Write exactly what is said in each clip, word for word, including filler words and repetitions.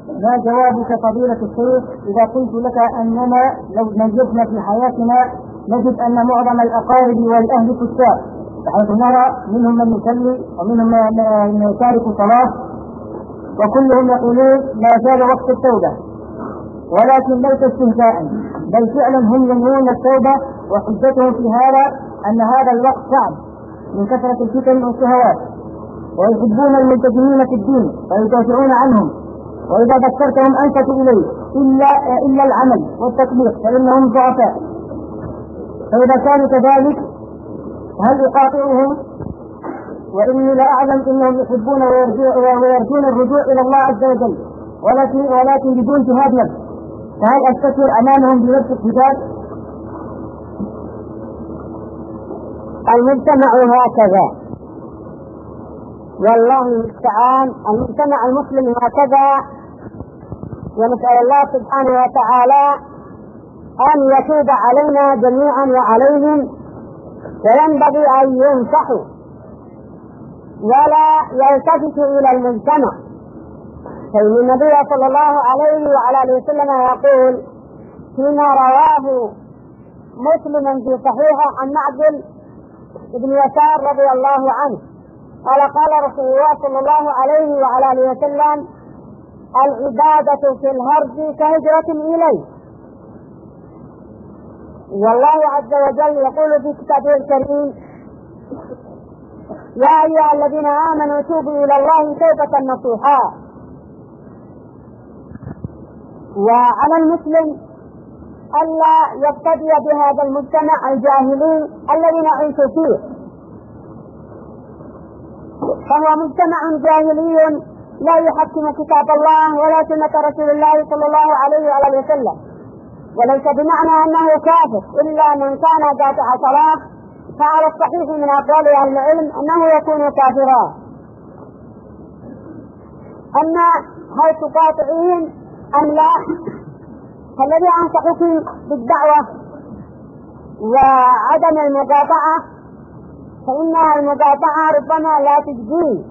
ما جوابك فضيلة الشيخ إذا قلت لك أننا لو نجدنا في حياتنا نجد أن معظم الأقارب والأهل كتاب، بحيث نرى منهم من يصلي ومنهم من يشارك صلاة وكلهم يقولون ما زال وقت التوبة، ولكن ليس استهزاء بل فعلا هم ينوون التوبة، وحجتهم في هذا أن هذا الوقت صعب من كثرة الفتن والشهوات، ويحبون الملتزمين في الدين ويدافعون عنهم، وإذا ذكرتهم أنفت إليه إلا, إلا العمل والتطبيق فإنهم ضعفاء. فإذا كانوا كذلك هل يقاطعهم؟ وإني لا أعلم إنهم يحبون ويرجون الرجوع إلى الله عز وجل، ولكن, ولكن بدون جهاد نفس، فهل أستكبر أمامهم بنفس الجهاد؟ المجتمع هكذا والله المستعان، المجتمع المسلم هكذا، ونسأل الله سبحانه وتعالى أن يتوب علينا جميعا وعليهم، وينبغي أن ينصحوا ولا يلتفتوا إلى المجتمع. فإن النبي صلى الله عليه وعلى آله وسلم يقول فيما رواه مسلم في صحيحه عن معقل ابن يسار رضي الله عنه قال قال رسول الله صلى الله عليه وعلى آله وسلم العبادة في الهرج كهجرة إليه. والله عز وجل يقول في كتابه الكريم يا أيها الذين آمنوا توبوا إلى الله توبة نصوحا. وعلى المسلم ألا يقتدي بهذا المجتمع الجاهلي الذي نعيش فيه، فهو مجتمع جاهلي لا يحكم كتاب الله ولا سنة رسول الله صلى الله عليه وآله وسلم، وليس بمعنى أنه كافر إلا من كان قاطع صلاة، فعلى الصحيح من أقوال أهل العلم أنه يكون كافرا. أما هل تقاطعين أم لا؟ فالذي أنصحك بالدعوة وعدم المقاطعة، فإن المقاطعة ربما لا تجدي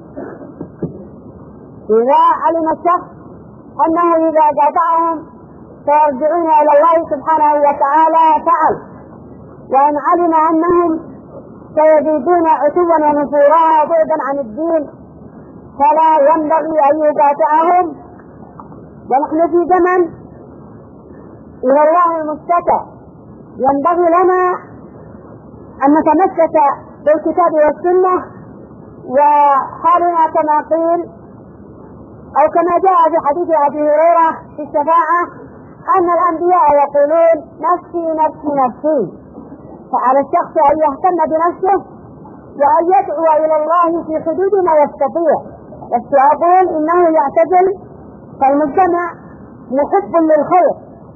إذا علم الشخص أنه إذا قاطعهم سيرجعون إلى الله سبحانه وتعالى فعل، وإن علم أنهم سيزيدون عتوا ونفورا وبعدا عن الدين فلا ينبغي أن يقاطعهم. ونحن في زمن إلى الله المشتكى، ينبغي لنا أن نتمسك بالكتاب والسنة، وحالنا كما قيل أو كما جاء في حديث أبي هريرة في الشفاعة أن الأنبياء يقولون نفسي نفسي نفسي، فعلى الشخص أن يهتم بنفسه وأن يدعو إلى الله في حدود ما يستطيع. بس أقول إنه يعتزل، فالمجتمع محب للخير،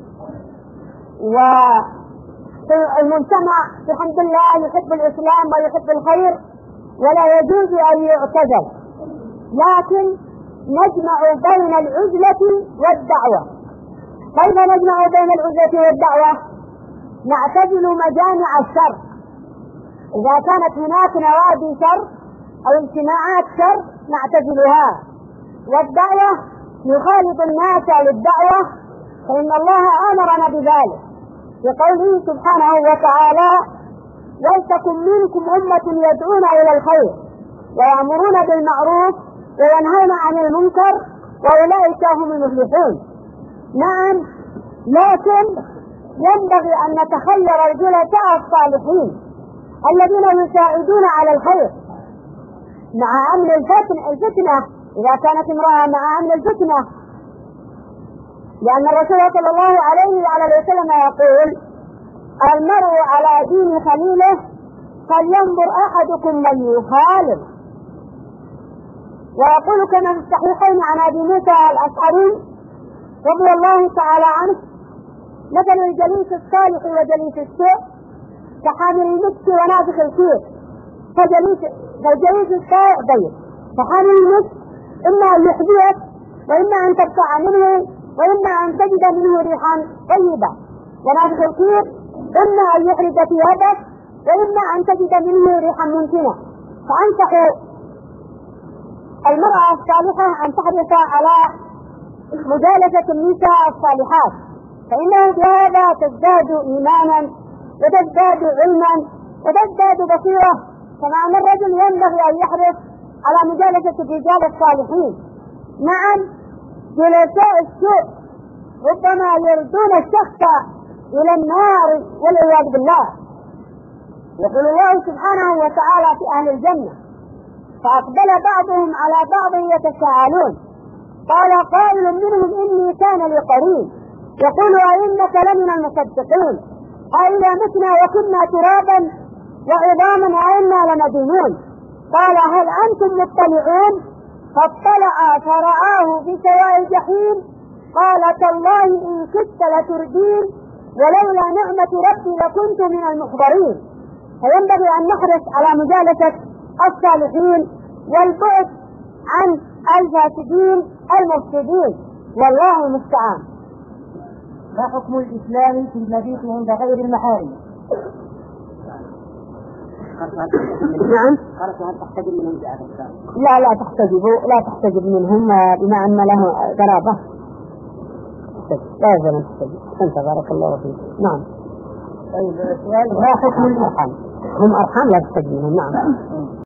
والمجتمع بحمد الله يحب الإسلام ويحب الخير ولا يجوز أن يعتزل، لكن نجمع بين العزلة والدعوة. كيف نجمع بين العزلة والدعوة؟ نعتزل مجامع الشر، إذا كانت هناك نوادي شر أو اجتماعات شر نعتزلها، والدعوة نخالط الناس للدعوة، فإن الله أمرنا بذلك بقوله سبحانه وتعالى ولتكن منكم أمة يدعون إلى الخير ويأمرون بالمعروف وينهون عن المنكر وأولئك هم المفلحون. نعم، لكن ينبغي أن نتخير الجلساء الصالحين الذين يساعدون على الخير مع أمن الفتنة, الفتنة إذا كانت امرأة مع أمن الفتنة، لأن الرسول صلى الله عليه وعلى وسلم يقول المرء على دين خليله فلينظر أحدكم من يخالف. ويقول كما في الصحيحين عن أبي موسى الأشعري رضي الله تعالى عنه مثل الجليس الصالح وجليس السوء كحامل المسك ونافخ الكير، فجليس فالجليس الصالح ضيق، فحامل المسك إما أن يحذيك وإما أن تبتع منه وإما أن تجد منه ريحا طيبة، ونافخ الكير إما أن يحرق ثيابك وإما أن تجد منه ريحا ممكنة. فأنصح المرأة الصالحة أن تحرص على مجالسة النساء الصالحات، فإنه بهذا تزداد إيمانا وتزداد علما وتزداد بصيرة، كما أن الرجل ينبغي أن يحرص على مجالسة الرجال الصالحين. نعم، جلساء السوء ربما يردون الشخص إلى النار والعياذ بالله. يقول الله سبحانه وتعالى في أهل الجنة: فأقبل بعضهم على بعض يتساءلون قال قائل منهم إني كان لي قرين يقول أئنك لمن المصدقين أئذا متنا وكنا ترابا وعظاما أئنا لمدينون قال هل أنتم مطلعون فاطلع فرآه في سواء الجحيم قال تالله إن كدت لتردين ولولا نعمة ربي لكنت من المحضرين. فينبغي أن نحرص على مجالسة الصالحين والبعد عن الفاسدين المفسدين، والله المستعان. ما حكم الإسلام في المبيت عند غير المحارم؟ نعم. هل تحتجب منهم؟ لا لا تحتجب لا تحتجب منهم بما أن له قرابة. لا يجب أن تحتجب. أنت بارك الله فيك. نعم. طيب سؤال: ما حكم الأرحام؟ هم أرحام لا تحتجب منهم. نعم.